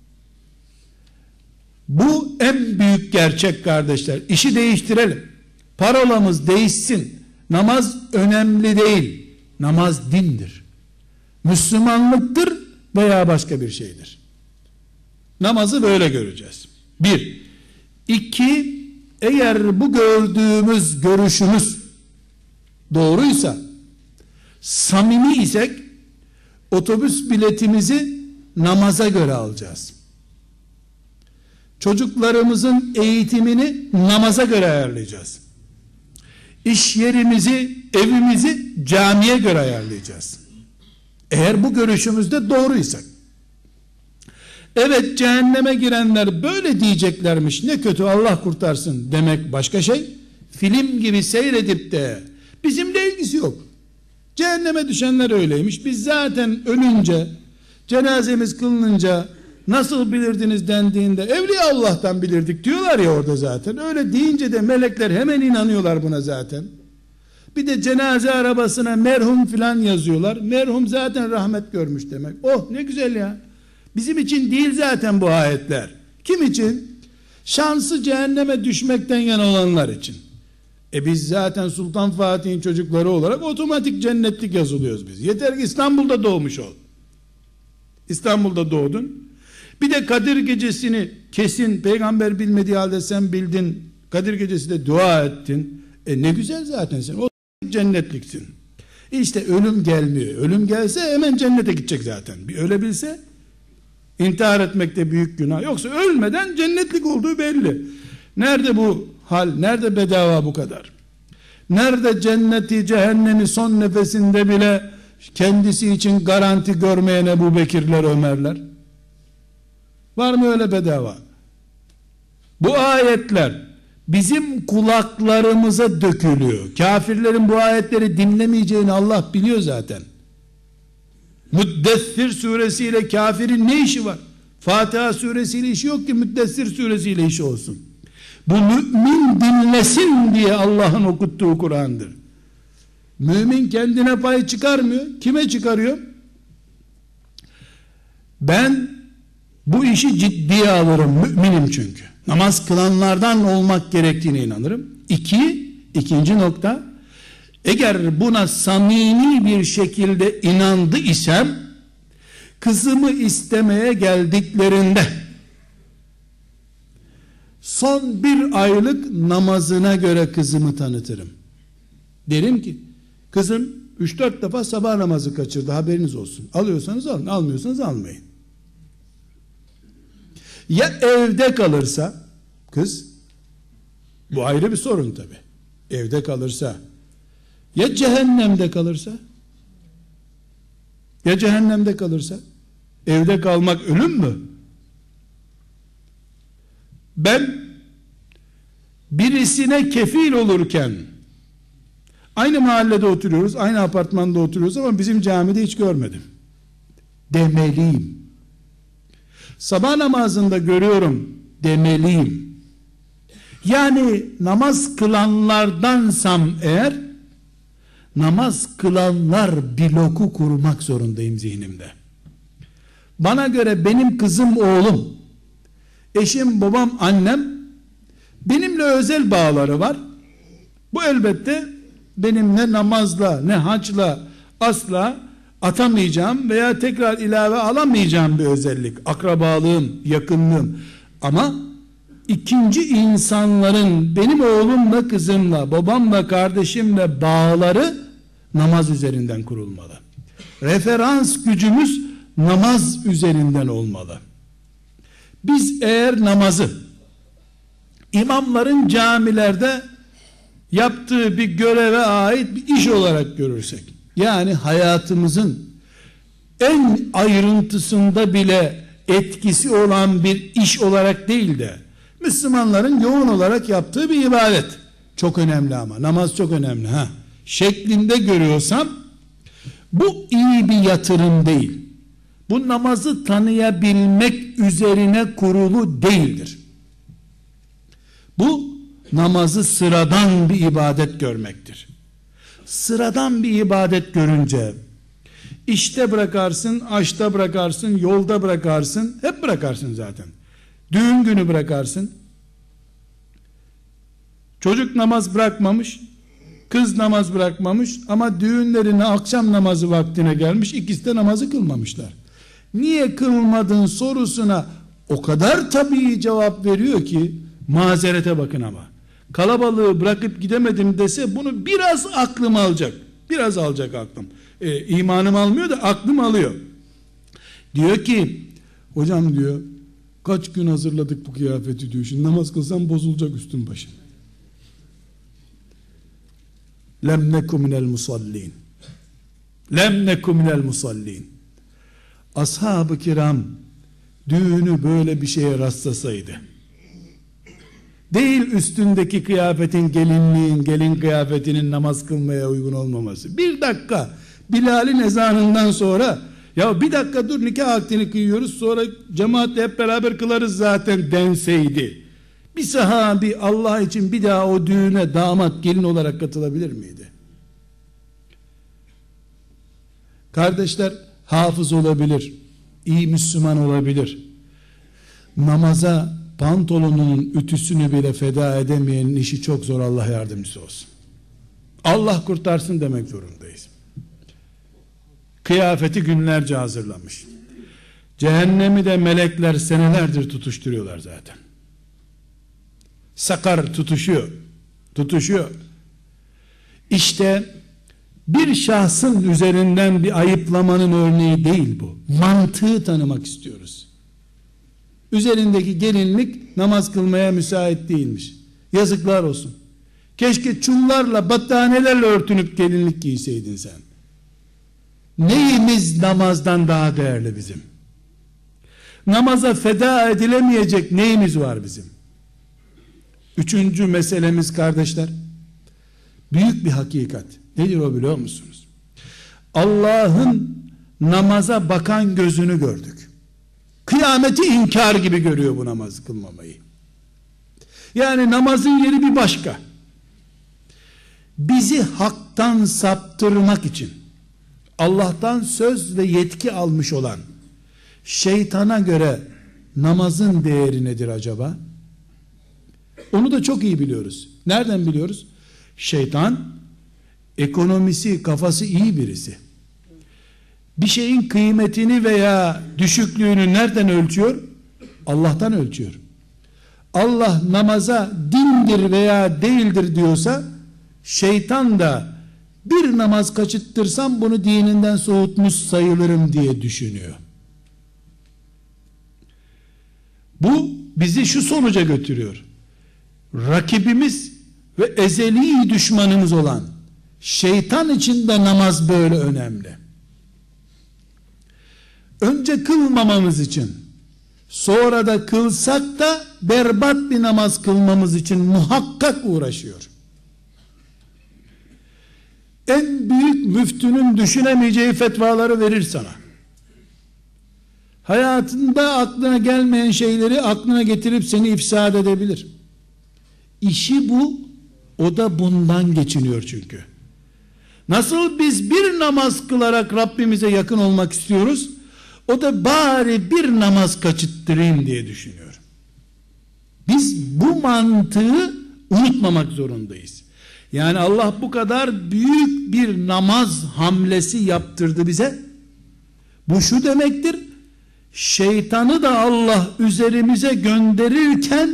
Speaker 1: Bu en büyük gerçek kardeşler. İşi değiştirelim. Parolamız değişsin. Namaz önemli değil. Namaz dindir. Müslümanlıktır veya başka bir şeydir. Namazı böyle göreceğiz. Bir. İki, eğer bu gördüğümüz görüşümüz doğruysa, samimi isek, otobüs biletimizi namaza göre alacağız. Çocuklarımızın eğitimini namaza göre ayarlayacağız. İş yerimizi, evimizi camiye göre ayarlayacağız. Eğer bu görüşümüzde doğruysak. Evet, cehenneme girenler böyle diyeceklermiş, ne kötü, Allah kurtarsın demek başka şey. Film gibi seyredip de bizimle ilgisi yok. Cehenneme düşenler öyleymiş. Biz zaten ölünce, cenazemiz kılınınca nasıl bilirdiniz dendiğinde Evliya Allah'tan bilirdik diyorlar ya orada zaten. Öyle deyince de melekler hemen inanıyorlar buna zaten. Bir de cenaze arabasına merhum filan yazıyorlar. Merhum zaten rahmet görmüş demek. Oh ne güzel ya. Bizim için değil zaten bu ayetler. Kim için? Şansı cehenneme düşmekten yana olanlar için. E biz zaten Sultan Fatih'in çocukları olarak otomatik cennetlik yazılıyoruz biz. Yeter ki İstanbul'da doğmuş ol. İstanbul'da doğdun. Bir de Kadir gecesini kesin peygamber bilmediği halde sen bildin. Kadir gecesi de dua ettin. E ne güzel zaten sen. O cennetliksin. İşte ölüm gelmiyor. Ölüm gelse hemen cennete gidecek zaten. Bir ölebilse intihar etmekte büyük günah. Yoksa ölmeden cennetlik olduğu belli. Nerede bu hal? Nerede bedava bu kadar? Nerede cenneti cehennemi son nefesinde bile kendisi için garanti görmeyen Ebu Bekirler, Ömerler? Var mı öyle bedava? Bu ayetler bizim kulaklarımıza dökülüyor. Kafirlerin bu ayetleri dinlemeyeceğini Allah biliyor zaten. Müddessir suresiyle kafirin ne işi var? Fatiha suresiyle işi yok ki Müddessir suresiyle işi olsun. Bu mümin dinlesin diye Allah'ın okuttuğu Kur'an'dır. Mümin kendine pay çıkarmıyor. Kime çıkarıyor? Ben bu işi ciddiye alırım, müminim çünkü. Namaz kılanlardan olmak gerektiğine inanırım. İki, ikinci nokta, eğer buna samimi bir şekilde inandı isem, kızımı istemeye geldiklerinde son bir aylık namazına göre kızımı tanıtırım. Derim ki, kızım üç dört defa sabah namazı kaçırdı, haberiniz olsun. Alıyorsanız alın, almıyorsanız almayın. Ya evde kalırsa kız, bu ayrı bir sorun tabi. Evde kalırsa, ya cehennemde kalırsa, ya cehennemde kalırsa, evde kalmak ölüm mü? Ben birisine kefil olurken, aynı mahallede oturuyoruz, aynı apartmanda oturuyoruz ama bizim camide hiç görmedim demeliyim. Sabah namazında görüyorum demeliyim. Yani namaz kılanlardansam eğer, namaz kılanlar bloku kurmak zorundayım zihnimde. Bana göre benim kızım, oğlum, eşim, babam, annem benimle özel bağları var. Bu elbette benimle namazla, ne hacla asla atamayacağım veya tekrar ilave alamayacağım bir özellik. Akrabalığım, yakınlığım. Ama ikinci insanların benim oğlumla, kızımla, babamla, kardeşimle bağları namaz üzerinden kurulmalı. Referans gücümüz namaz üzerinden olmalı. Biz eğer namazı imamların camilerde yaptığı bir göreve ait bir iş olarak görürsek, yani hayatımızın en ayrıntısında bile etkisi olan bir iş olarak değil de Müslümanların yoğun olarak yaptığı bir ibadet, çok önemli ama namaz çok önemli ha şeklinde görüyorsam, bu iyi bir yatırım değil. Bu namazı tanıyabilmek üzerine kurulu değildir. Bu namazı sıradan bir ibadet görmektir. Sıradan bir ibadet görünce işte bırakarsın, aşta bırakarsın, yolda bırakarsın, hep bırakarsın zaten. Düğün günü bırakarsın. Çocuk namaz bırakmamış, kız namaz bırakmamış ama düğünlerine akşam namazı vaktine gelmiş, ikisi de namazı kılmamışlar. Niye kılmadın sorusuna o kadar tabii cevap veriyor ki, mazerete bakın ama. Kalabalığı bırakıp gidemedim dese bunu biraz aklım alacak. Biraz alacak aklım. E, imanım almıyor da aklım alıyor. Diyor ki, hocam diyor, kaç gün hazırladık bu kıyafeti diyor. Şimdi namaz kılsam bozulacak üstüm başım. Lem neku minel musallin. Lem neku minel musallin. Ashab-ı kiram düğünü böyle bir şeye rastlasaydı, değil üstündeki kıyafetin, gelinliğin, gelin kıyafetinin namaz kılmaya uygun olmaması, bir dakika Bilal'in ezanından sonra, ya bir dakika dur nikah akdini kıyıyoruz sonra cemaatle hep beraber kılarız zaten denseydi, bir sahabi Allah için bir daha o düğüne damat gelin olarak katılabilir miydi? Kardeşler, hafız olabilir, iyi Müslüman olabilir, namaza pantolonunun ütüsünü bile feda edemeyenin işi çok zor, Allah yardımcısı olsun. Allah kurtarsın demek zorundayız. Kıyafeti günlerce hazırlamış. Cehennemi de melekler senelerdir tutuşturuyorlar zaten. Sakar tutuşuyor. Tutuşuyor. İşte bir şahsın üzerinden bir ayıplamanın örneği değil bu. Mantığı tanımak istiyoruz. Üzerindeki gelinlik namaz kılmaya müsait değilmiş. Yazıklar olsun. Keşke çullarla, battaniyelerle örtünüp gelinlik giyseydin sen. Neyimiz namazdan daha değerli bizim? Namaza feda edilemeyecek neyimiz var bizim? Üçüncü meselemiz kardeşler, büyük bir hakikat. Nedir o biliyor musunuz? Allah'ın namaza bakan gözünü gördük. Kıyameti inkar gibi görüyor bu namazı kılmamayı. Yani namazın yeri bir başka. Bizi haktan saptırmak için Allah'tan söz ve yetki almış olan şeytana göre namazın değeri nedir acaba? Onu da çok iyi biliyoruz. Nereden biliyoruz? Şeytan ekonomisi, kafası iyi birisi. Bir şeyin kıymetini veya düşüklüğünü nereden ölçüyor? Allah'tan ölçüyor. Allah namaza dindir veya değildir diyorsa, şeytan da Bir namaz kaçırtırsam bunu dininden soğutmuş sayılırım diye düşünüyor. Bu bizi şu sonuca götürüyor. Rakibimiz ve ezeli düşmanımız olan şeytan için de namaz böyle önemli. Önce kılmamamız için, sonra da kılsak da berbat bir namaz kılmamız için muhakkak uğraşıyor. En büyük müftünün düşünemeyeceği fetvaları verir sana. Hayatında aklına gelmeyen şeyleri aklına getirip seni ifsad edebilir. İşi bu, o da bundan geçiniyor çünkü. Nasıl biz bir namaz kılarak Rabbimize yakın olmak istiyoruz, o da bari bir namaz kaçırttırayım diye düşünüyor. Biz bu mantığı unutmamak zorundayız. Yani Allah bu kadar büyük bir namaz hamlesi yaptırdı bize. Bu şu demektir: şeytanı da Allah üzerimize gönderirken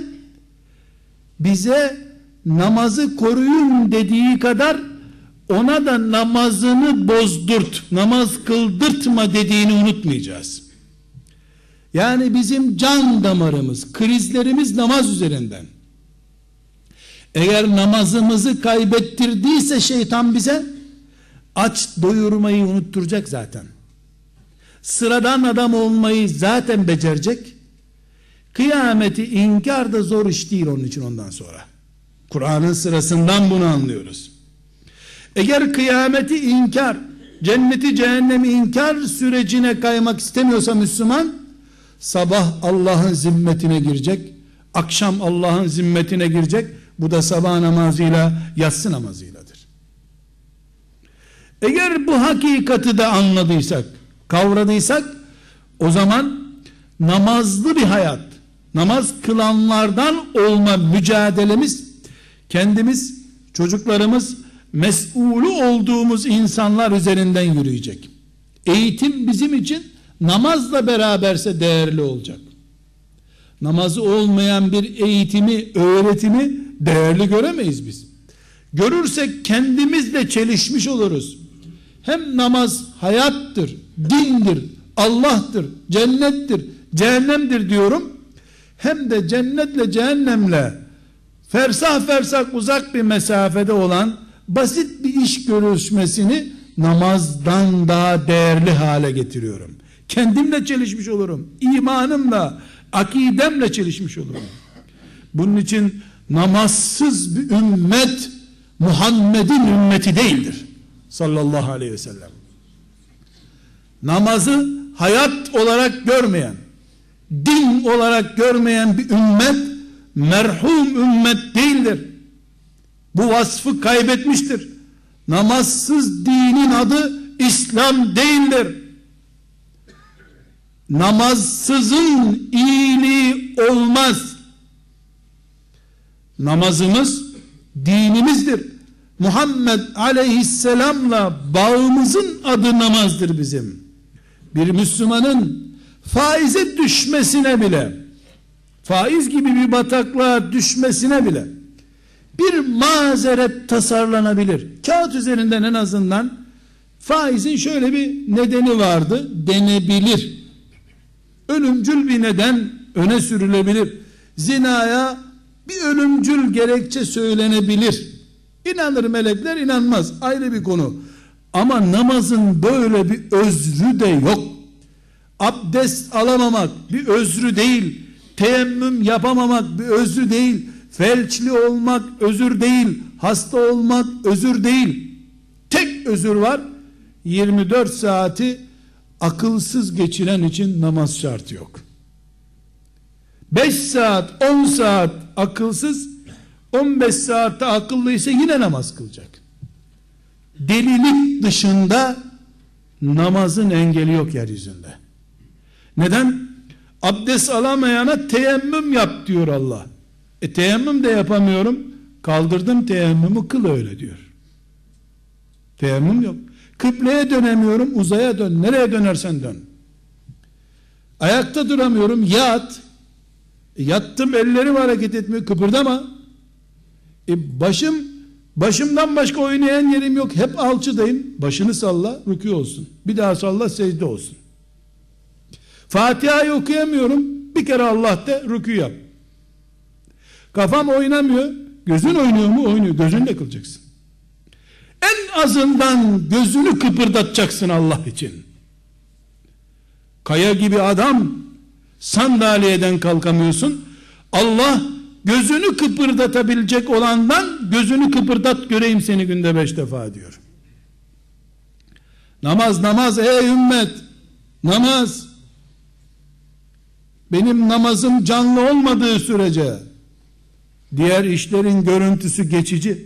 Speaker 1: bize namazı koruyun dediği kadar ona da namazını bozdurt, namaz kıldırtma dediğini unutmayacağız. Yani bizim can damarımız, krizlerimiz namaz üzerinden. Eğer namazımızı kaybettirdiyse şeytan bize, aç doyurmayı unutturacak zaten. Sıradan adam olmayı zaten becerecek. Kıyameti inkar da zor iş değil onun için ondan sonra. Kur'an'ın sırasından bunu anlıyoruz. Eğer kıyameti inkar, cenneti cehennemi inkar sürecine kaymak istemiyorsa Müslüman, sabah Allah'ın zimmetine girecek, akşam Allah'ın zimmetine girecek. Bu da sabah namazıyla, yatsı namazıyladır. Eğer bu hakikati de anladıysak, kavradıysak, o zaman namazlı bir hayat, namaz kılanlardan olma mücadelemiz, kendimiz, çocuklarımız, mesulü olduğumuz insanlar üzerinden yürüyecek. Eğitim bizim için namazla beraberse değerli olacak. Namazı olmayan bir eğitimi, öğretimi değerli göremeyiz biz. Görürsek kendimizle çelişmiş oluruz. Hem namaz hayattır, dindir, Allah'tır, cennettir, cehennemdir diyorum. Hem de cennetle cehennemle fersah fersah uzak bir mesafede olan basit bir iş görüşmesini namazdan daha değerli hale getiriyorum. Kendimle çelişmiş olurum. İmanımla, akidemle çelişmiş olurum. Bunun için namazsız bir ümmet Muhammed'in ümmeti değildir. Sallallahu aleyhi ve sellem. Namazı hayat olarak görmeyen, din olarak görmeyen bir ümmet merhum ümmet değildir. Bu vasfı kaybetmiştir. Namazsız dinin adı İslam değildir. Namazsızın iyiliği olmaz. Namazımız dinimizdir. Muhammed aleyhisselamla bağımızın adı namazdır bizim. Bir Müslümanın faize düşmesine bile, faiz gibi bir bataklığa düşmesine bile bir mazeret tasarlanabilir. Kağıt üzerinden en azından faizin şöyle bir nedeni vardı denebilir. Ölümcül bir neden öne sürülebilir. Zinaya bir ölümcül gerekçe söylenebilir. İnanır melekler, inanmaz, ayrı bir konu. Ama namazın böyle bir özrü de yok. Abdest alamamak bir özrü değil. Teyemmüm yapamamak bir özrü değil. Felçli olmak özür değil. Hasta olmak özür değil. Tek özür var. yirmi dört saati akılsız geçiren için namaz şartı yok. beş saat, on saat akılsız, on beş saatte akıllıysa yine namaz kılacak. Delilik dışında namazın engeli yok yeryüzünde. Neden? Abdest alamayana teyemmüm yap diyor Allah. E teyemmüm de yapamıyorum. Kaldırdım teyemmümü, kıl öyle diyor. Teyemmüm yok. Kıbleye dönemiyorum, uzaya dön. Nereye dönersen dön. Ayakta duramıyorum, yat. E yattım, ellerim hareket etmiyor, kıpırdama. E başım Başımdan başka oynayan yerim yok. Hep alçıdayım. Başını salla, rükû olsun. Bir daha salla, secde olsun. Fatiha'yı okuyamıyorum. Bir kere Allah de, rükû yap. Kafam oynamıyor. Gözün oynuyor mu? Oynuyor. Gözünle kılacaksın. En azından gözünü kıpırdatacaksın Allah için. Kaya gibi adam, sandalyeden kalkamıyorsun. Allah gözünü kıpırdatabilecek olandan gözünü kıpırdat göreyim seni günde beş defa diyor. Namaz, namaz ey ümmet, namaz. Benim namazım canlı olmadığı sürece diğer işlerin görüntüsü geçici.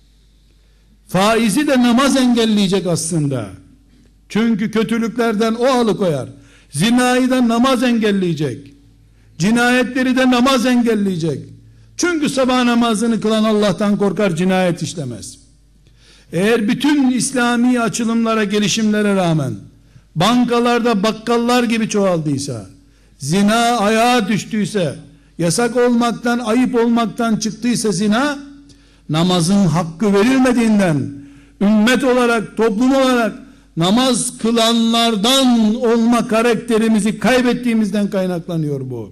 Speaker 1: Faizi de namaz engelleyecek aslında. Çünkü kötülüklerden o alıkoyar. Zinayı da namaz engelleyecek. Cinayetleri de namaz engelleyecek. Çünkü sabah namazını kılan Allah'tan korkar, cinayet işlemez. Eğer bütün İslami açılımlara, gelişimlere rağmen bankalarda bakkallar gibi çoğaldıysa, zina ayağa düştüyse, yasak olmaktan, ayıp olmaktan çıktıysa zina, namazın hakkı verilmediğinden, ümmet olarak, toplum olarak namaz kılanlardan olma karakterimizi kaybettiğimizden kaynaklanıyor bu.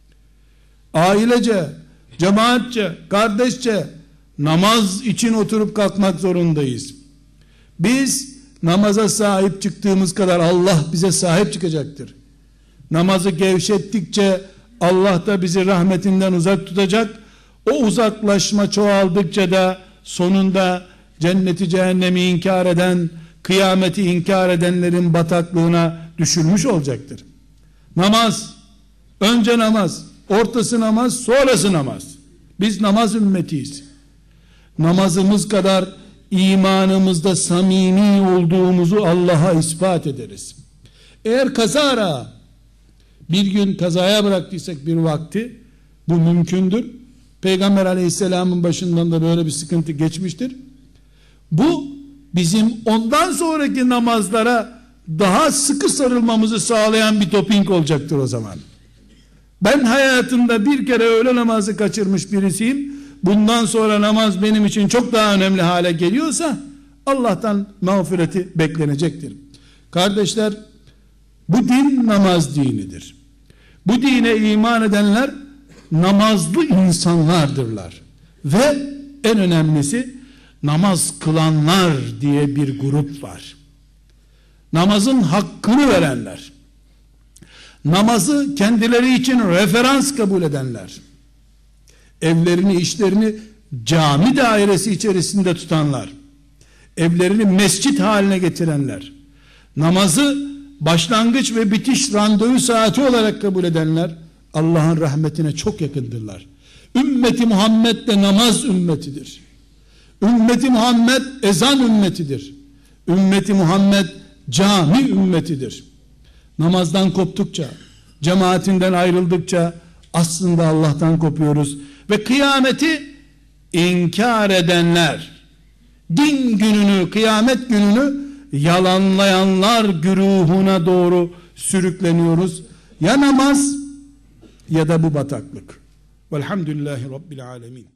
Speaker 1: Ailece, cemaatçe, kardeşçe namaz için oturup kalkmak zorundayız. Biz namaza sahip çıktığımız kadar Allah bize sahip çıkacaktır. Namazı gevşettikçe Allah da bizi rahmetinden uzak tutacak. O uzaklaşma çoğaldıkça da sonunda cenneti cehennemi inkar eden, kıyameti inkar edenlerin bataklığına düşülmüş olacaktır. Namaz, önce namaz, ortası namaz, sonrası namaz. Biz namaz ümmetiyiz. Namazımız kadar imanımızda samimi olduğumuzu Allah'a ispat ederiz. Eğer kazara bir gün kazaya bıraktıysak bir vakti, bu mümkündür. Peygamber aleyhisselamın başından da böyle bir sıkıntı geçmiştir. Bu bizim ondan sonraki namazlara daha sıkı sarılmamızı sağlayan bir doping olacaktır o zaman. Ben hayatımda bir kere öğle namazı kaçırmış birisiyim. Bundan sonra namaz benim için çok daha önemli hale geliyorsa Allah'tan mağfireti beklenecektir. Kardeşler, bu din namaz dinidir. Bu dine iman edenler namazlı insanlardırlar. Ve en önemlisi namaz kılanlar diye bir grup var. Namazın hakkını verenler. Namazı kendileri için referans kabul edenler. Evlerini, işlerini cami dairesi içerisinde tutanlar. Evlerini mescit haline getirenler. Namazı başlangıç ve bitiş randevu saati olarak kabul edenler Allah'ın rahmetine çok yakındırlar. Ümmeti Muhammed de namaz ümmetidir. Ümmeti Muhammed ezan ümmetidir. Ümmeti Muhammed cami ümmetidir. Namazdan koptukça, cemaatinden ayrıldıkça aslında Allah'tan kopuyoruz ve kıyameti inkar edenler, din gününü, kıyamet gününü yalanlayanlar güruhuna doğru sürükleniyoruz. Ya namaz ya da bu bataklık. Velhamdülillahi Rabbil alemin.